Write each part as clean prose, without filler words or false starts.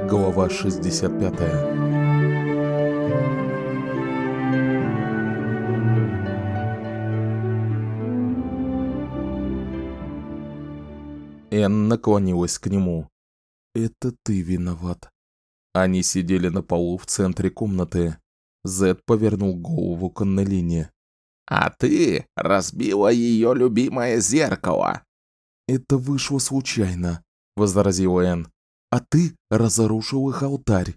Глава 65. Энн наклонилась к нему. «Это ты виноват». Они сидели на полу в центре комнаты. Зед повернул голову к Аннелине. «А ты разбила ее любимое зеркало!» «Это вышло случайно», — возразила Энн. «А ты разрушил их алтарь».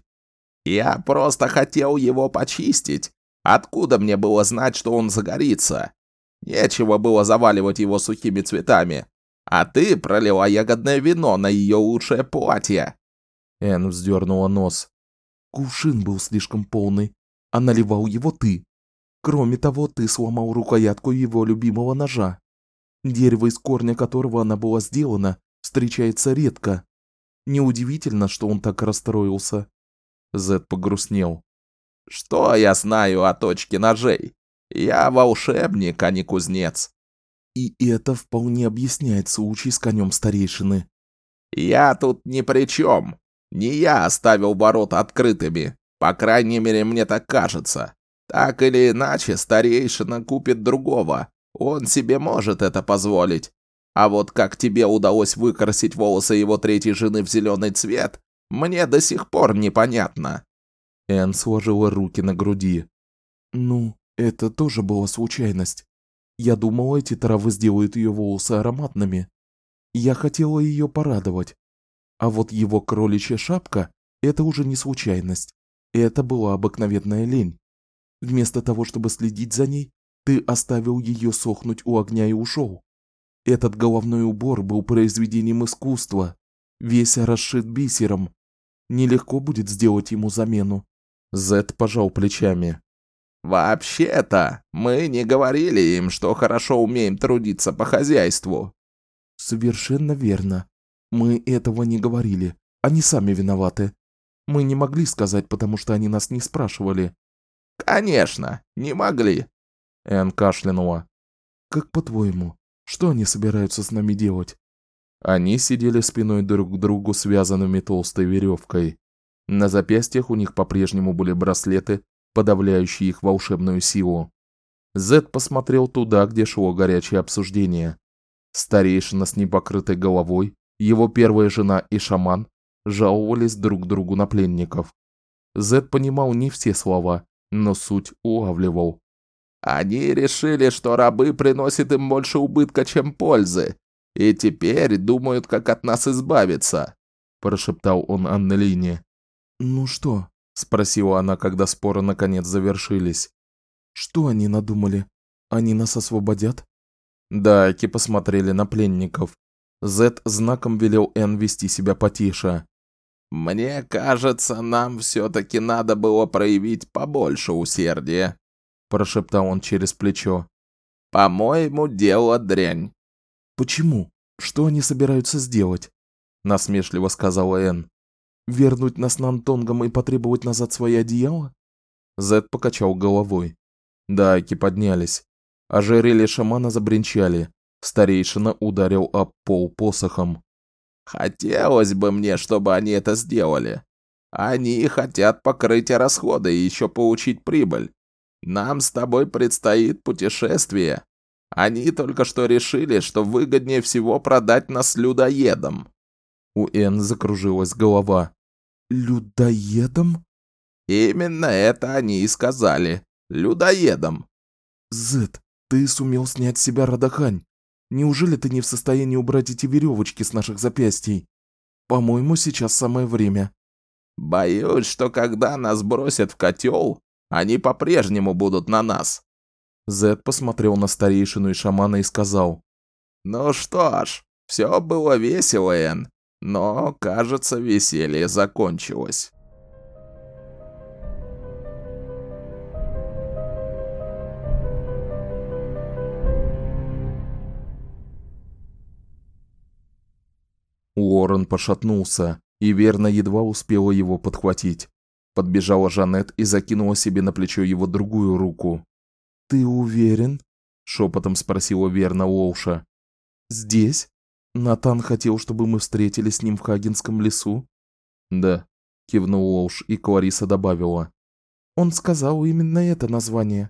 «Я просто хотел его почистить. Откуда мне было знать, что он загорится? Нечего было заваливать его сухими цветами. А ты пролила ягодное вино на ее лучшее платье». Энн вздернула нос. «Кувшин был слишком полный, а наливал его ты. Кроме того, ты сломал рукоятку его любимого ножа. Дерево, из корня которого она была сделана, встречается редко. Неудивительно, что он так расстроился». Зед погрустнел. «Что я знаю о точке ножей? Я волшебник, а не кузнец». И это вполне объясняет случай с конем старейшины. «Я тут ни при чем. Не я оставил ворота открытыми. По крайней мере, мне так кажется. Так или иначе, старейшина купит другого. Он себе может это позволить. А вот как тебе удалось выкрасить волосы его третьей жены в зеленый цвет, мне до сих пор непонятно». Энн сложила руки на груди. «Ну, это тоже была случайность. Я думала, эти травы сделают ее волосы ароматными. Я хотела ее порадовать. А вот его кроличья шапка – это уже не случайность. Это была обыкновенная лень. Вместо того, чтобы следить за ней, ты оставил ее сохнуть у огня и ушел. Этот головной убор был произведением искусства, весь расшит бисером. Нелегко будет сделать ему замену». Зед пожал плечами. «Вообще-то, мы не говорили им, что хорошо умеем трудиться по хозяйству». «Совершенно верно. Мы этого не говорили. Они сами виноваты. Мы не могли сказать, потому что они нас не спрашивали». «Конечно, не могли». Энн кашлянула. «Как по-твоему, что они собираются с нами делать?» Они сидели спиной друг к другу, связанными толстой веревкой. На запястьях у них по-прежнему были браслеты, подавляющие их волшебную силу. Зед посмотрел туда, где шло горячее обсуждение. Старейшина с непокрытой головой, его первая жена и шаман жаловались друг другу на пленников. Зед понимал не все слова, но суть улавливал. «Они решили, что рабы приносят им больше убытка, чем пользы, и теперь думают, как от нас избавиться», – прошептал он Аннелине. «Ну что?» – спросила она, когда споры наконец завершились. «Что они надумали? Они нас освободят?» Дайки посмотрели на пленников. Зед знаком велел Энн вести себя потише. «Мне кажется, нам все-таки надо было проявить побольше усердия», – прошептал он через плечо. «По-моему, дело дрянь». «Почему? Что они собираются сделать?» – насмешливо сказала Энн. «Вернуть нас Нантонгам и потребовать назад свои одеяла?» Зед покачал головой. Дайки поднялись. Ожерелья шамана забринчали. Старейшина ударил об пол посохом. «Хотелось бы мне, чтобы они это сделали. Они хотят покрыть расходы и еще получить прибыль. Нам с тобой предстоит путешествие. Они только что решили, что выгоднее всего продать нас людоедам». У Энн закружилась голова. «Людоедам?» «Именно это они и сказали. Людоедам». «Зед, ты сумел снять с себя Радахань. Неужели ты не в состоянии убрать эти веревочки с наших запястий? По-моему, сейчас самое время». «Боюсь, что когда нас бросят в котел, они по-прежнему будут на нас». Зед посмотрел на старейшину и шамана и сказал. «Ну что ж, все было весело, Энн, но, кажется, веселье закончилось». Уоррен пошатнулся, и Верна едва успела его подхватить. Подбежала Жанет и закинула себе на плечо его другую руку. «Ты уверен?» – шепотом спросила Верна Уолша. «Здесь? Натан хотел, чтобы мы встретились с ним в Хагенском лесу?» «Да». кивнула уж, и Клариса добавила: он сказал именно это название.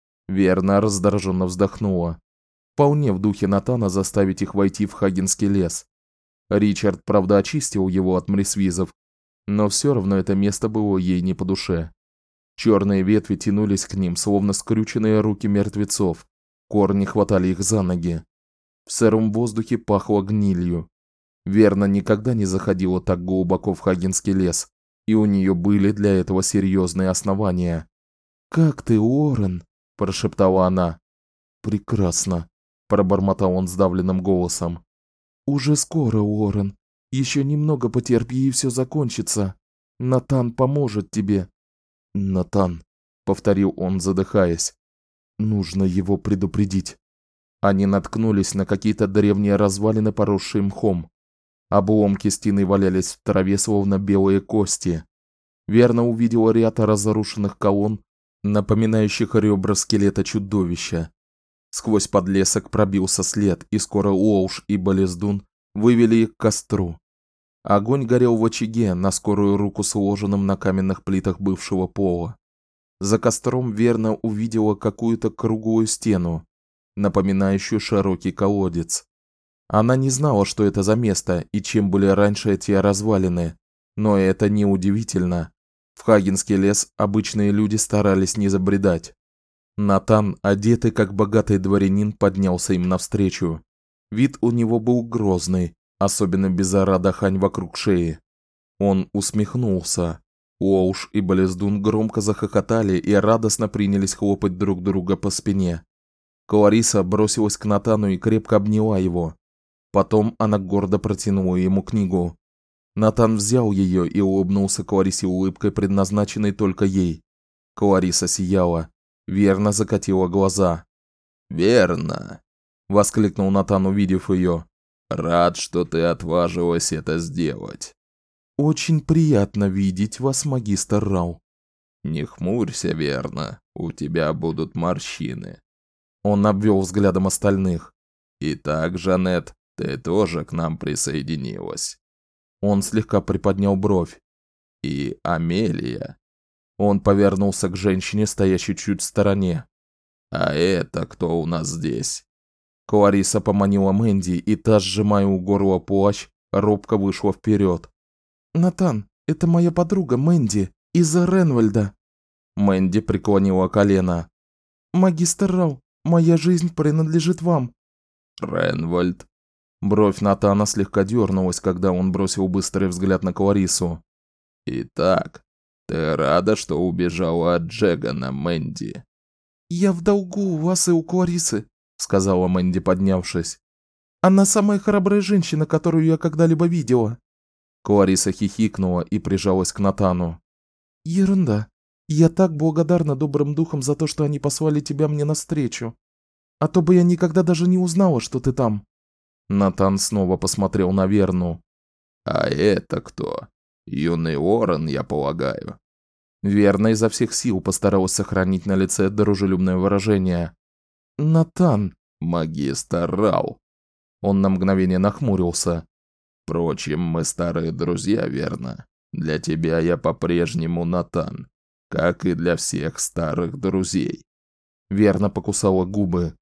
Верна раздраженно вздохнула. Вполне в духе Натана заставить их войти в Хагенский лес. Ричард, правда, очистил его от мрисвизов, но все равно это место было ей не по душе. Черные ветви тянулись к ним, словно скрюченные руки мертвецов. Корни хватали их за ноги. В сыром воздухе пахло гнилью. Верна никогда не заходила так глубоко в Хагенский лес, и у нее были для этого серьезные основания. "Как ты, Уоррен?" прошептала она. "Прекрасно", пробормотал он сдавленным голосом. "Уже скоро, Уоррен. Еще немного потерпи, и все закончится. Натан поможет тебе". "Натан", повторил он, задыхаясь. "Нужно его предупредить". Они наткнулись на какие-то древние развалины, поросшие мхом. Обломки стены валялись в траве, словно белые кости. Верна увидела ряд разрушенных колонн, напоминающих ребра скелета чудовища. Сквозь подлесок пробился след, и скоро Уолш и Болездун вывели их к костру. Огонь горел в очаге, на скорую руку сложенном на каменных плитах бывшего пола. За костром Верна увидела какую-то круглую стену, напоминающую широкий колодец. Она не знала, что это за место и чем были раньше эти развалины, но это не удивительно. В Хагенский лес обычные люди старались не забредать. Натан, одетый как богатый дворянин, поднялся им навстречу. Вид у него был грозный, особенно безара хань вокруг шеи. Он усмехнулся. Уолш и Болездун громко захохотали и радостно принялись хлопать друг друга по спине. Клариса бросилась к Натану и крепко обняла его. Потом она гордо протянула ему книгу. Натан взял ее и улыбнулся Кларисе улыбкой, предназначенной только ей. Клариса сияла. Верна закатила глаза. "Верно", воскликнул Натан, увидев ее. "Рад, что ты отважилась это сделать". "Очень приятно видеть вас, магистр Рау". "Не хмурься, Верна, у тебя будут морщины". Он обвел взглядом остальных. "Итак, Жанет, ты тоже к нам присоединилась". Он слегка приподнял бровь. "И Амелия". Он повернулся к женщине, стоящей чуть в стороне. "А это кто у нас здесь?" Клариса поманила Мэнди, и та, сжимая у горла плащ, робко вышла вперед. "Натан, это моя подруга Мэнди из Ренвальда". Мэнди преклонила колено. "Магистр Рау, моя жизнь принадлежит вам". "Ренвальд". Бровь Натана слегка дернулась, когда он бросил быстрый взгляд на Кларису. "Итак, ты рада, что убежала от Джегана, Мэнди?" "Я в долгу у вас и у Кларисы", сказала Мэнди, поднявшись. "Она самая храбрая женщина, которую я когда-либо видела". Клариса хихикнула и прижалась к Натану. "Ерунда. Я так благодарна добрым духам за то, что они послали тебя мне навстречу. А то бы я никогда даже не узнала, что ты там". Натан снова посмотрел на Верну. "А это кто? Юный Уоррен, я полагаю". Верна изо всех сил постаралась сохранить на лице дружелюбное выражение. "Натан, "Магистр Рау". Он на мгновение нахмурился. "Впрочем, мы старые друзья, верно? Для тебя я по-прежнему Натан, как и для всех старых друзей". Верна покусала губы.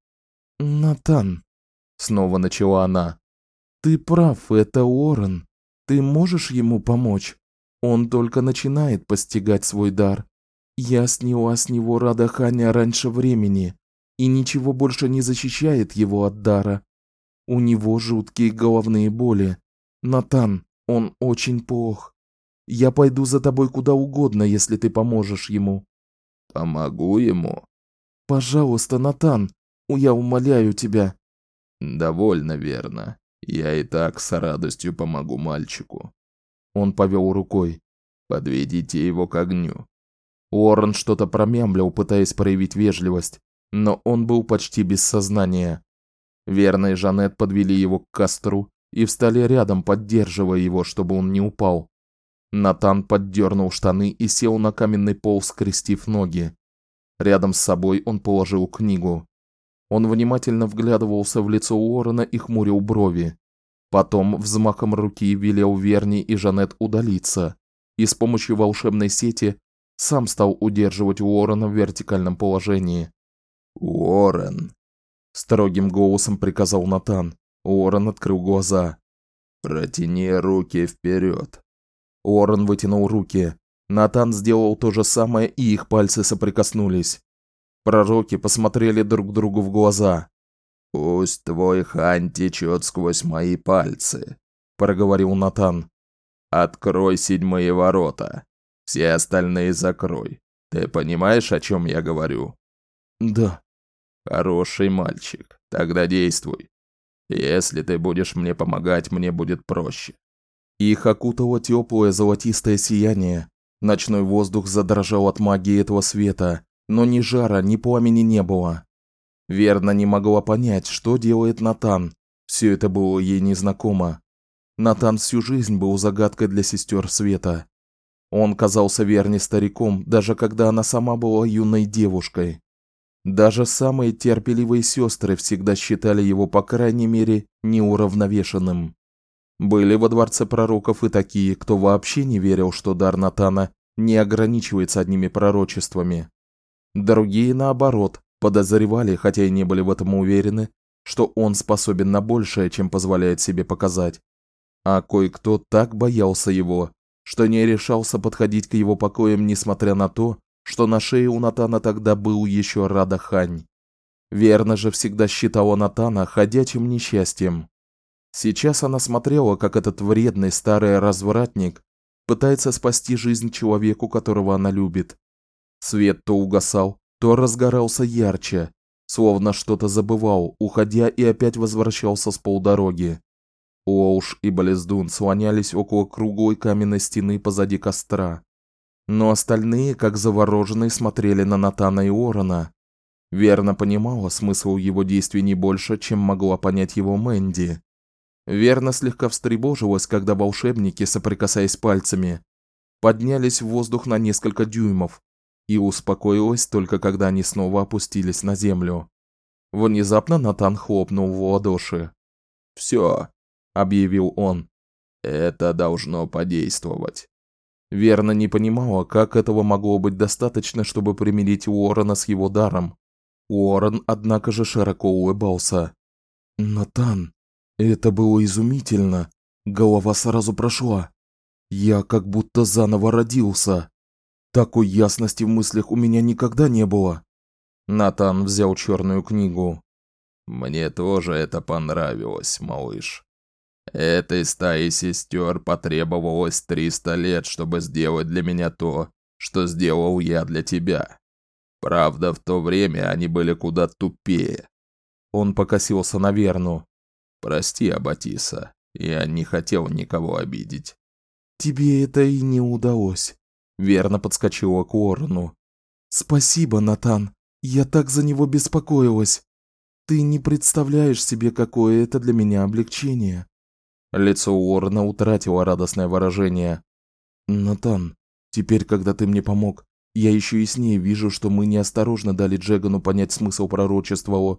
"Натан", снова начала она. "Ты прав, это Уоррен. Ты можешь ему помочь? Он только начинает постигать свой дар. Я сняла с него Радаханя раньше времени, и ничего больше не защищает его от дара. У него жуткие головные боли. Натан, он очень плох. Я пойду за тобой куда угодно, если ты поможешь ему". "Помогу ему?" "Пожалуйста, Натан, я умоляю тебя". "Довольно верно. Я и так с радостью помогу мальчику". Он повел рукой. "Подведите его к огню". Уоррен что-то промямлил, пытаясь проявить вежливость, но он был почти без сознания. Верна и Жанет подвели его к костру и встали рядом, поддерживая его, чтобы он не упал. Натан поддернул штаны и сел на каменный пол, скрестив ноги. Рядом с собой он положил книгу. Он внимательно вглядывался в лицо Уоррена и хмурил брови. Потом взмахом руки велел Верне и Жанет удалиться, и с помощью волшебной сети сам стал удерживать Уоррена в вертикальном положении. «Уоррен!» – строгим голосом приказал Натан. Уоррен открыл глаза. «Протяни руки вперед!» Уоррен вытянул руки. Натан сделал то же самое, и их пальцы соприкоснулись. Пророки посмотрели друг другу в глаза. «Пусть твой хань течет сквозь мои пальцы», – проговорил Натан. «Открой 7 ворота. Все остальные закрой. Ты понимаешь, о чем я говорю?» «Да». «Хороший мальчик. Тогда действуй. Если ты будешь мне помогать, мне будет проще». Их окутало теплое золотистое сияние. Ночной воздух задрожал от магии этого света, но ни жара, ни пламени не было. Верна не могла понять, что делает Натан. Все это было ей незнакомо. Натан всю жизнь был загадкой для сестер света. Он казался Верне стариком, даже когда она сама была юной девушкой. Даже самые терпеливые сестры всегда считали его, по крайней мере, неуравновешенным. Были во дворце пророков и такие, кто вообще не верил, что дар Натана не ограничивается одними пророчествами. Другие, наоборот, подозревали, хотя и не были в этом уверены, что он способен на большее, чем позволяет себе показать. А кое-кто так боялся его, что не решался подходить к его покоям, несмотря на то, что на шее у Натана тогда был еще Рада-хань. Верна же всегда считала Натана ходячим несчастьем. Сейчас она смотрела, как этот вредный старый развратник пытается спасти жизнь человеку, которого она любит. Свет то угасал, то разгорался ярче, словно что-то забывал, уходя и опять возвращался с полдороги. Лоуш и Болездун слонялись около круглой каменной стены позади костра. Но остальные, как завороженные, смотрели на Натана и Уоррена. Верна понимала смысл его действий не больше, чем могла понять его Мэнди. Верна слегка встревожилась, когда волшебники, соприкасаясь пальцами, поднялись в воздух на несколько дюймов, и успокоилась только когда они снова опустились на землю. Внезапно Натан хлопнул в ладоши. «Всё», – объявил он, – «это должно подействовать». Верна не понимала, как этого могло быть достаточно, чтобы примирить Уоррена с его даром. Уоррен, однако же, широко улыбался. «Натан, это было изумительно. Голова сразу прошла. Я как будто заново родился. Такой ясности в мыслях у меня никогда не было». Натан взял черную книгу. «Мне тоже это понравилось, малыш. Этой стае сестер потребовалось 300 лет, чтобы сделать для меня то, что сделал я для тебя. Правда, в то время они были куда тупее». Он покосился на Верну. «Прости, Аббатиса, я не хотел никого обидеть». «Тебе это и не удалось», — Верна подскочила к Уоррену. «Спасибо, Натан, я так за него беспокоилась. Ты не представляешь себе, какое это для меня облегчение». Лицо Уоррена утратило радостное выражение. «Натан, теперь, когда ты мне помог, я еще яснее вижу, что мы неосторожно дали Джегану понять смысл пророчества».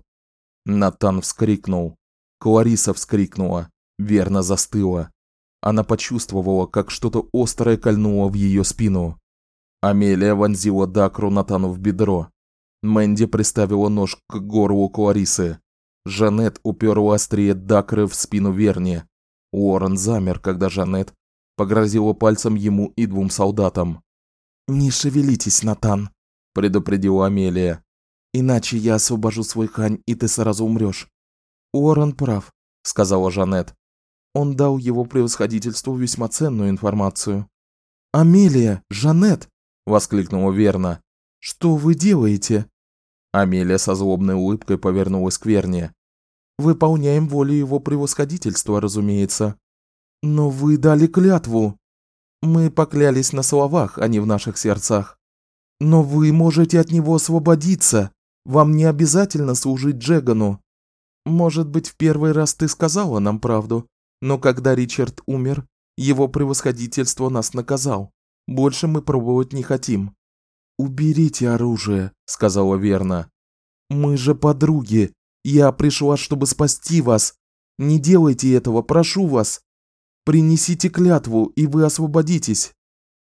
Натан вскрикнул. Клариса вскрикнула. Верна застыла. Она почувствовала, как что-то острое кольнуло в ее спину. Амелия вонзила дакру Натану в бедро. Мэнди приставила нож к горлу Кларисы. Жанет уперла острие дакры в спину Верне. Уоррен замер, когда Жанет погрозила пальцем ему и 2 солдатам. «Не шевелитесь, Натан», – предупредила Амелия. «Иначе я освобожу свой хань, и ты сразу умрёшь». «Уоррен прав», – сказала Жанет. «Он дал его превосходительству весьма ценную информацию». «Амелия! Жанет!» – воскликнула Верна. «Что вы делаете?» Амелия со злобной улыбкой повернулась к Верне. «Выполняем волю его превосходительства, разумеется. Но вы дали клятву. Мы поклялись на словах, а не в наших сердцах. Но вы можете от него освободиться. Вам не обязательно служить Джегану. Может быть, в первый раз ты сказала нам правду, но когда Ричард умер, его превосходительство нас наказал. Больше мы пробовать не хотим». «Уберите оружие», — сказала Верна. «Мы же подруги. Я пришла, чтобы спасти вас. Не делайте этого, прошу вас. Принесите клятву, и вы освободитесь».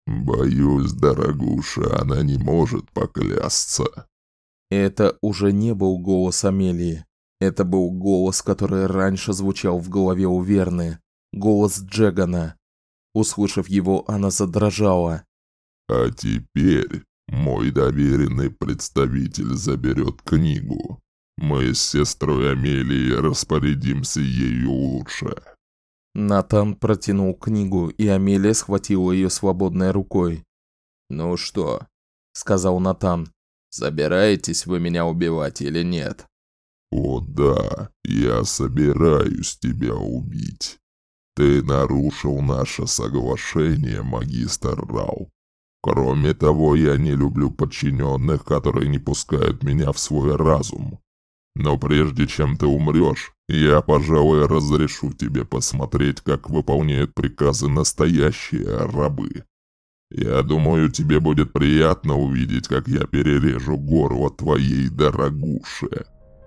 «Боюсь, дорогуша, она не может поклясться». Это уже не был голос Амелии. Это был голос, который раньше звучал в голове у Верны. Голос Джегана. Услышав его, она задрожала. «А теперь мой доверенный представитель заберет книгу. Мы с сестрой Амелией распорядимся ею лучше». Натан протянул книгу, и Амелия схватила ее свободной рукой. «Ну что?» – сказал Натан. «Собираетесь вы меня убивать или нет?» «О да, я собираюсь тебя убить. Ты нарушил наше соглашение, магистр Рау. Кроме того, я не люблю подчиненных, которые не пускают меня в свой разум. Но прежде чем ты умрешь, я, пожалуй, разрешу тебе посмотреть, как выполняют приказы настоящие рабы. Я думаю, тебе будет приятно увидеть, как я перережу горло твоей дорогуше».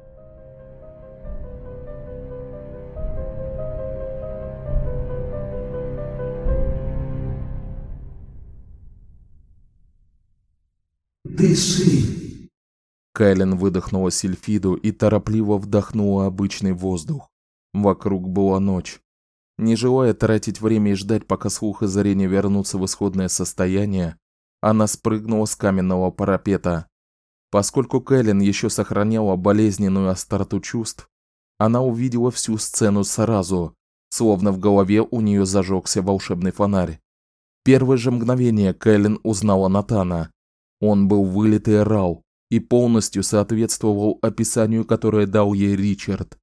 «Дыши!» Кайлен выдохнула сильфиду и торопливо вдохнула обычный воздух. Вокруг была ночь. Не желая тратить время и ждать, пока слух и зрение вернутся в исходное состояние, она спрыгнула с каменного парапета. Поскольку Кайлен еще сохраняла болезненную остроту чувств, она увидела всю сцену сразу, словно в голове у нее зажегся волшебный фонарь. В первое же мгновение Кайлен узнала Натана. Он был вылитый Рау и полностью соответствовал описанию, которое дал ей Ричард.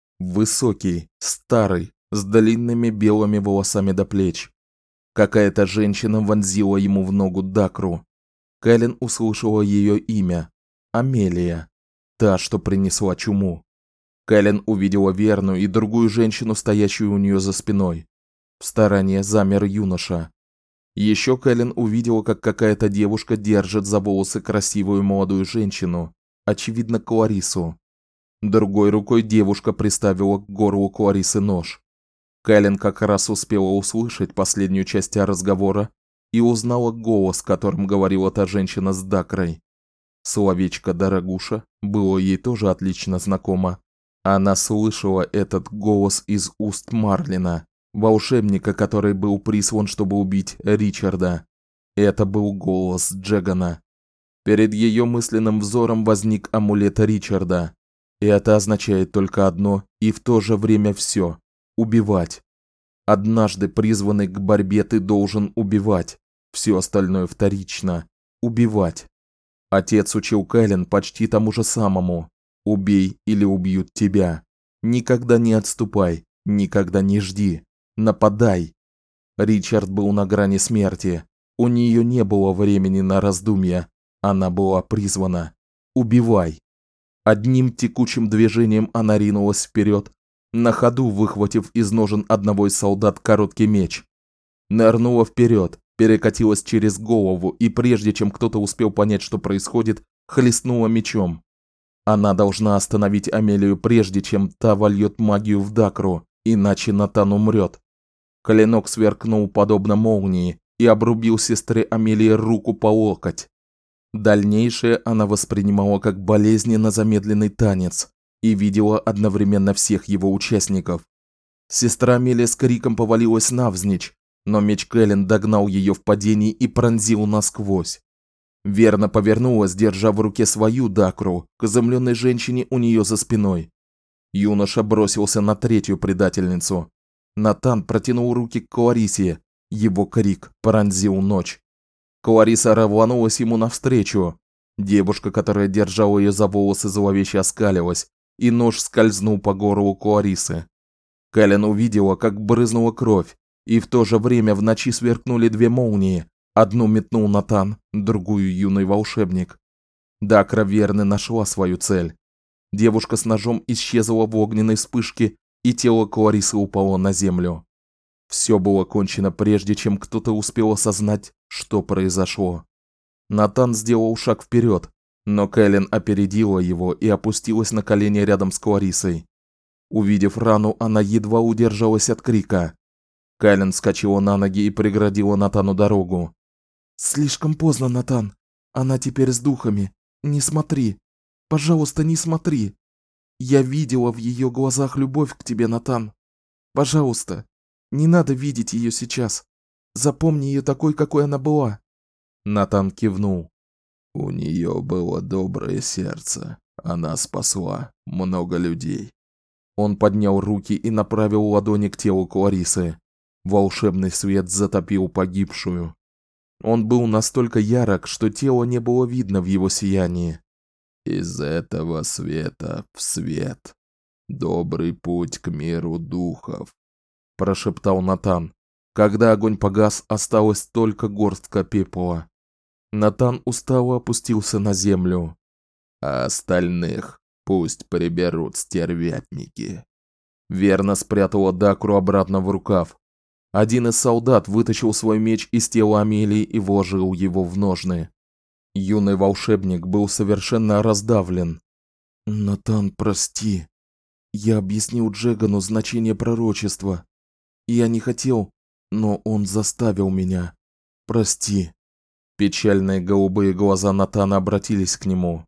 Высокий, старый, с длинными белыми волосами до плеч. Какая-то женщина вонзила ему в ногу дакру. Кайлен услышала ее имя – Амелия, та, что принесла чуму. Кайлен увидела Верну и другую женщину, стоящую у нее за спиной. В стороне замер юноша. Еще Кайлен увидела, как какая-то девушка держит за волосы красивую молодую женщину, очевидно, Кларису. Другой рукой девушка приставила к горлу Кларисы нож. Кайлен как раз успела услышать последнюю часть разговора и узнала голос, которым говорила та женщина с дакрой. Словечко «дорогуша» было ей тоже отлично знакомо. Она слышала этот голос из уст Марлина, волшебника, который был прислан, чтобы убить Ричарда. Это был голос Джегана. Перед ее мысленным взором возник амулет Ричарда. И это означает только одно и в то же время все – убивать. Однажды призванный к борьбе, ты должен убивать. Все остальное вторично. Убивать. Отец учил Кайлен почти тому же самому. Убей или убьют тебя. Никогда не отступай, никогда не жди. Нападай. Ричард был на грани смерти. У нее не было времени на раздумья. Она была призвана. Убивай. Одним текучим движением она ринулась вперед, на ходу выхватив из ножен одного из солдат короткий меч. Нырнула вперед, перекатилась через голову и прежде чем кто-то успел понять, что происходит, хлестнула мечом. Она должна остановить Амелию прежде чем та вольет магию в дакру, иначе Натан умрет. Клинок сверкнул подобно молнии и обрубил сестре Амелии руку по локоть. Дальнейшее она воспринимала как болезненно замедленный танец и видела одновременно всех его участников. Сестра Амелия с криком повалилась навзничь, но меч Кэлен догнал ее в падении и пронзил насквозь. Верна повернулась, держа в руке свою дакру, к изумленной женщине у нее за спиной. Юноша бросился на третью предательницу. Натан протянул руки к Кларисе, его крик пронзил ночь. Клариса рванулась ему навстречу. Девушка, которая держала ее за волосы, зловеще оскалилась, и нож скользнул по горлу Кларисы. Кэлен увидела, как брызнула кровь, и в то же время в ночи сверкнули две молнии. Одну метнул Натан, другую юный волшебник. Дакра Верны нашла свою цель. Девушка с ножом исчезла в огненной вспышке, и тело Кларисы упало на землю. Все было кончено прежде, чем кто-то успел осознать, что произошло. Натан сделал шаг вперед, но Кэлен опередила его и опустилась на колени рядом с Кларисой. Увидев рану, она едва удержалась от крика. Кэлен вскочила на ноги и преградила Натану дорогу. Слишком поздно, Натан. Она теперь с духами. Не смотри. Пожалуйста, не смотри. Я видела в ее глазах любовь к тебе, Натан. Пожалуйста, не надо видеть ее сейчас. Запомни ее такой, какой она была. Натан кивнул. У нее было доброе сердце. Она спасла много людей. Он поднял руки и направил ладони к телу Кларисы. Волшебный свет затопил погибшую. Он был настолько ярок, что тело не было видно в его сиянии. Из этого света в свет. Добрый путь к миру духов, прошептал Натан. Когда огонь погас, осталась только горстка пепла. Натан устало опустился на землю. А остальных пусть приберут стервятники. Верно спрятала Дакру обратно в рукав. Один из солдат вытащил свой меч из тела Амелии и вложил его в ножны. Юный волшебник был совершенно раздавлен. Натан, прости. Я объяснил Джегану значение пророчества. Я не хотел, но он заставил меня. Прости. Печальные голубые глаза Натана обратились к нему.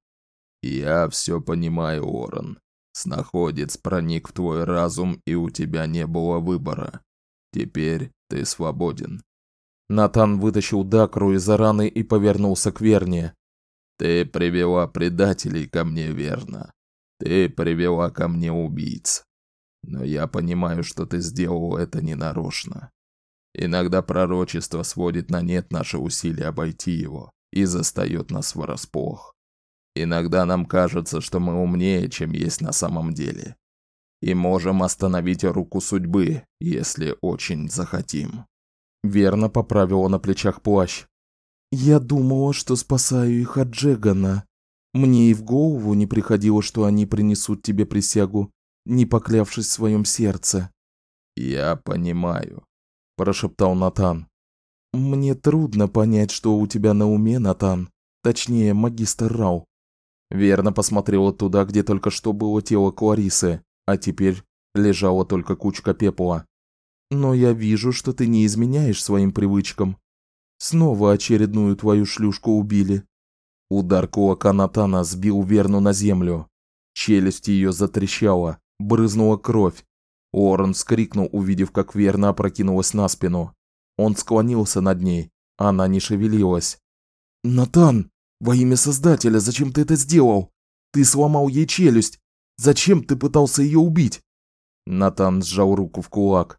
Я все понимаю, Орен. Снаходец проник в твой разум, и у тебя не было выбора. Теперь ты свободен. Натан вытащил Дакру из раны и повернулся к Верне. Ты привела предателей ко мне, верно? Ты привела ко мне убийц. Но я понимаю, что ты сделал это ненарочно. Иногда пророчество сводит на нет наши усилия обойти его и застаёт нас врасплох. Иногда нам кажется, что мы умнее, чем есть на самом деле. И можем остановить руку судьбы, если очень захотим. Верно поправила на плечах плащ. Я думала, что спасаю их от Джегана. Мне и в голову не приходило, что они принесут тебе присягу, не поклявшись в своем сердце. Я понимаю, прошептал Натан. Мне трудно понять, что у тебя на уме, Натан. Точнее, магистр Рау. Верно посмотрела туда, где только что было тело Кларисы, а теперь лежала только кучка пепла. Но я вижу, что ты не изменяешь своим привычкам. Снова очередную твою шлюшку убили. Удар кулака Натана сбил Верну на землю. Челюсть ее затрещала, брызнула кровь. Орен вскрикнул, увидев, как Верна опрокинулась на спину. Он склонился над ней, она не шевелилась. Натан, во имя Создателя, зачем ты это сделал? Ты сломал ей челюсть. Зачем ты пытался ее убить? Натан сжал руку в кулак.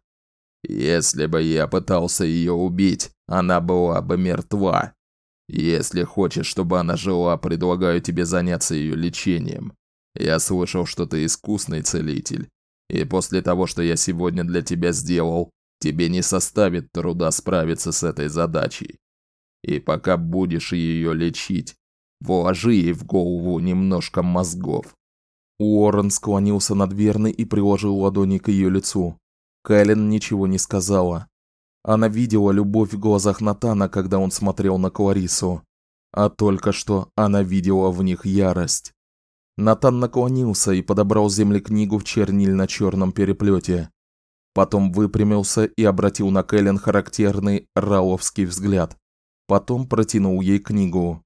Если бы я пытался ее убить, она была бы мертва. Если хочешь, чтобы она жила, предлагаю тебе заняться ее лечением. Я слышал, что ты искусный целитель. И после того, что я сегодня для тебя сделал, тебе не составит труда справиться с этой задачей. И пока будешь ее лечить, вложи ей в голову немножко мозгов. Уоррен склонился над Верной и приложил ладони к ее лицу. Кэлен ничего не сказала. Она видела любовь в глазах Натана, когда он смотрел на Кларису, а только что она видела в них ярость. Натан наклонился и подобрал с земли книгу в чернильно-черном переплете. Потом выпрямился и обратил на Кэлен характерный рауловский взгляд. Потом протянул ей книгу.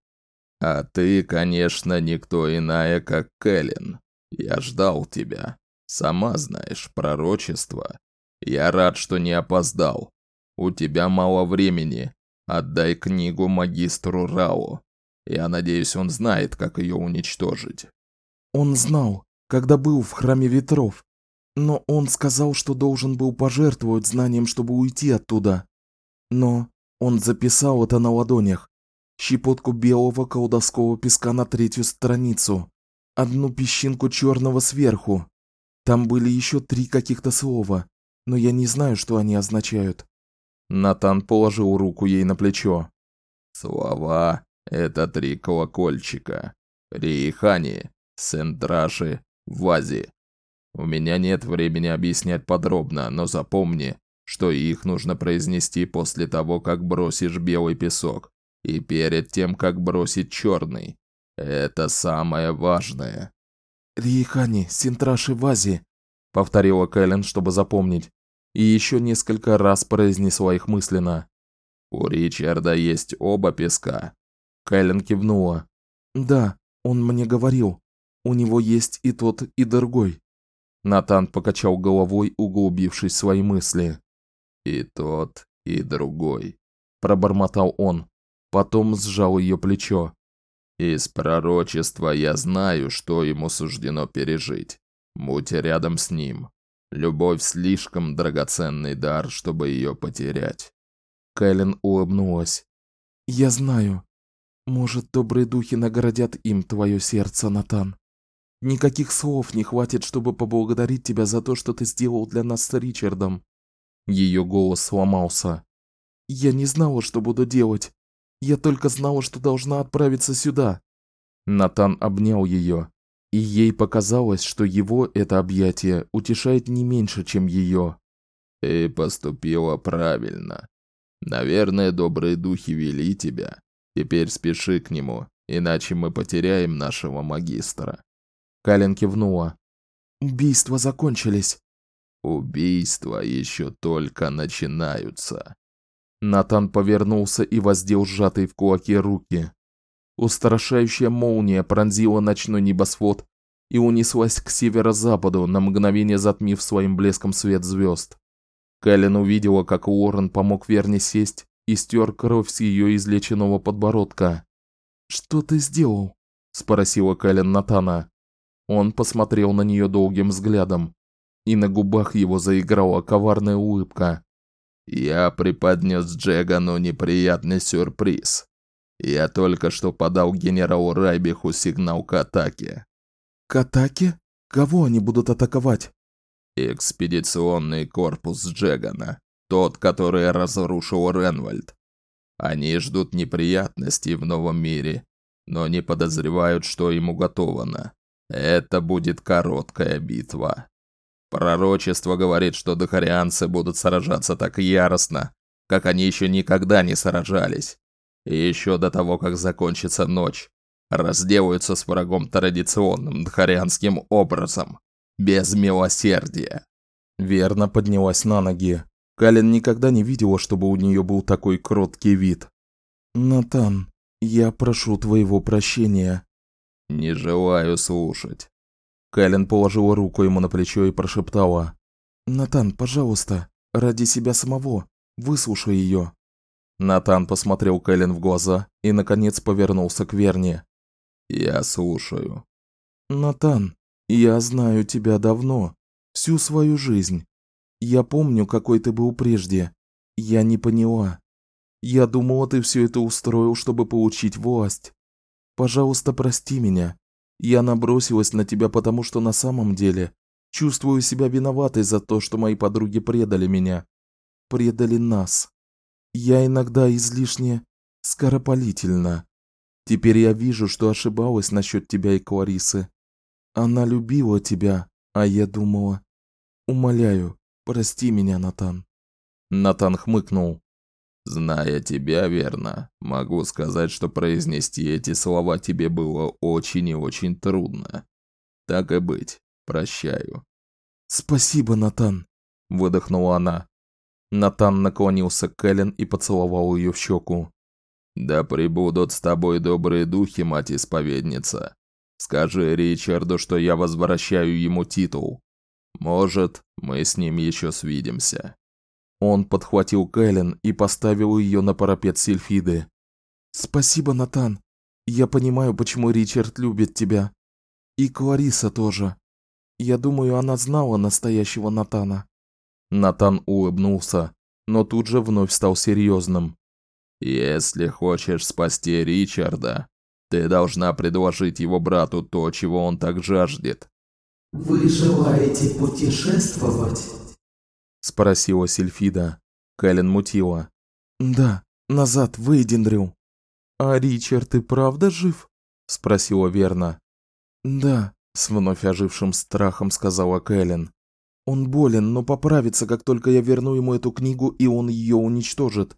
А ты, конечно, никто иная, как Кэлен. Я ждал тебя. Сама знаешь, пророчество. Я рад, что не опоздал. У тебя мало времени. Отдай книгу магистру Рау. Я надеюсь, он знает, как ее уничтожить. Он знал, когда был в Храме Ветров. Но он сказал, что должен был пожертвовать знанием, чтобы уйти оттуда. Но он записал это на ладонях. Щепотку белого колдовского песка на 3-ю страницу. Одну песчинку черного сверху. Там были еще 3 каких-то слова, но я не знаю, что они означают. Натан положил руку ей на плечо. Слова — это 3 колокольчика. Риихани, Сентраши, Вази. У меня нет времени объяснять подробно, но запомни, что их нужно произнести после того, как бросишь белый песок, и перед тем, как бросить черный. Это самое важное. Риихани, Сентраши, Вази, повторила Кэлен, чтобы запомнить, и еще несколько раз произнесла их мысленно. У Ричарда есть оба песка. Кэлен кивнула. Да, он мне говорил. У него есть и тот, и другой. Натан покачал головой, углубившись в свои мысли. И тот, и другой, пробормотал он. Потом сжал ее плечо. Из пророчества я знаю, что ему суждено пережить. Будь рядом с ним. Любовь слишком драгоценный дар, чтобы ее потерять. Кэлен улыбнулась. Я знаю. Может, добрые духи наградят им твое сердце, Натан. Никаких слов не хватит, чтобы поблагодарить тебя за то, что ты сделал для нас с Ричардом. Ее голос сломался. Я не знала, что буду делать. Я только знала, что должна отправиться сюда. Натан обнял ее, и ей показалось, что его это объятие утешает не меньше, чем ее. Ты поступила правильно. Наверное, добрые духи вели тебя. Теперь спеши к нему, иначе мы потеряем нашего магистра. Кэлен кивнула. Убийства закончились. Убийства еще только начинаются. Натан повернулся и воздел сжатые в кулаки руки. Устрашающая молния пронзила ночной небосвод и унеслась к северо-западу, на мгновение затмив своим блеском свет звезд. Кэлен увидела, как Уоррен помог Верне сесть и стер кровь с ее излеченного подбородка. «Что ты сделал?» – спросила Кэлен Натана. Он посмотрел на нее долгим взглядом, и на губах его заиграла коварная улыбка. Я преподнес Джегану неприятный сюрприз. Я только что подал генералу Райбиху сигнал к атаке. К атаке? Кого они будут атаковать? Экспедиционный корпус Джегана, тот, который разрушил Ренвальд. Они ждут неприятностей в новом мире, но не подозревают, что им уготовано. Это будет короткая битва. Пророчество говорит, что дохарианцы будут сражаться так яростно, как они еще никогда не сражались. И еще до того, как закончится ночь, разделаются с врагом традиционным дохарианским образом, без милосердия. Верна поднялась на ноги. Кэлен никогда не видела, чтобы у нее был такой кроткий вид. «Натан, я прошу твоего прощения». «Не желаю слушать». Кэлен положила руку ему на плечо и прошептала. «Натан, пожалуйста, ради себя самого, выслушай ее». Натан посмотрел Кэлен в глаза и, наконец, повернулся к Верне. «Я слушаю». «Натан, я знаю тебя давно, всю свою жизнь. Я помню, какой ты был прежде. Я не поняла. Я думала, ты все это устроил, чтобы получить власть. Пожалуйста, прости меня. Я набросилась на тебя, потому что на самом деле чувствую себя виноватой за то, что мои подруги предали меня. Предали нас. Я иногда излишне скоропалительна. Теперь я вижу, что ошибалась насчет тебя и Кларисы. Она любила тебя, а я думала... Умоляю, прости меня, Натан». Натан хмыкнул. «Зная тебя, Верна, могу сказать, что произнести эти слова тебе было очень и очень трудно. Так и быть, прощаю». «Спасибо, Натан», – выдохнула она. Натан наклонился к Кэлен и поцеловал ее в щеку. «Да пребудут с тобой добрые духи, мать-исповедница. Скажи Ричарду, что я возвращаю ему титул. Может, мы с ним еще свидимся». Он подхватил Кэлен и поставил ее на парапет Сильфиды. «Спасибо, Натан. Я понимаю, почему Ричард любит тебя. И Клариса тоже. Я думаю, она знала настоящего Натана». Натан улыбнулся, но тут же вновь стал серьезным. «Если хочешь спасти Ричарда, ты должна предложить его брату то, чего он так жаждет». «Вы желаете путешествовать?» – спросила Сильфида. Кэлен мутила. «Да, назад, в Эйдендрю». «А Ричард и правда жив?» – спросила Верна. «Да», – с вновь ожившим страхом сказала Кэлен. «Он болен, но поправится, как только я верну ему эту книгу, и он ее уничтожит».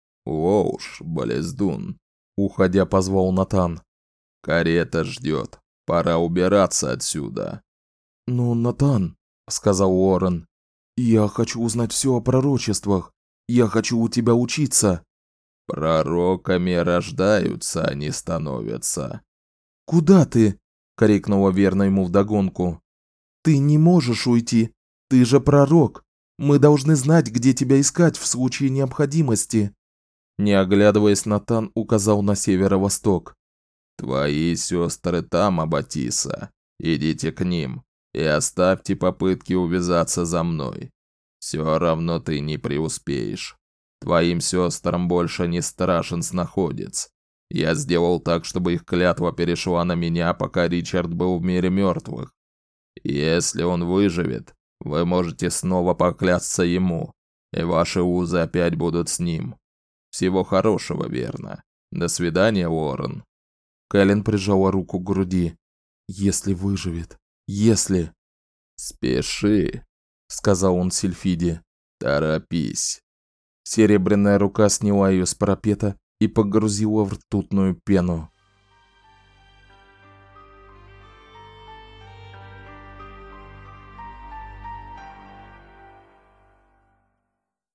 «Воуш, Болездун», – уходя позвал Натан. «Карета ждет. Пора убираться отсюда». «Ну, Натан», – сказал Уоррен, – «я хочу узнать все о пророчествах. Я хочу у тебя учиться». Пророками рождаются, а не становятся. «Куда ты?» — крикнула Верна ему вдогонку. «Ты не можешь уйти. Ты же пророк. Мы должны знать, где тебя искать в случае необходимости». Не оглядываясь, Натан указал на северо-восток. Твои сестры там, Аббатиса. Идите к ним и оставьте попытки увязаться за мной. Все равно ты не преуспеешь. Твоим сестрам больше не страшен снаходец. Я сделал так, чтобы их клятва перешла на меня, пока Ричард был в мире мертвых. Если он выживет, вы можете снова поклясться ему, и ваши узы опять будут с ним. Всего хорошего, Верна. До свидания, Уоррен». Кэлен прижала руку к груди. «Если выживет. Если...» «Спеши», — сказал он Сильфиде. «Торопись». Серебряная рука сняла ее с парапета и погрузила в ртутную пену.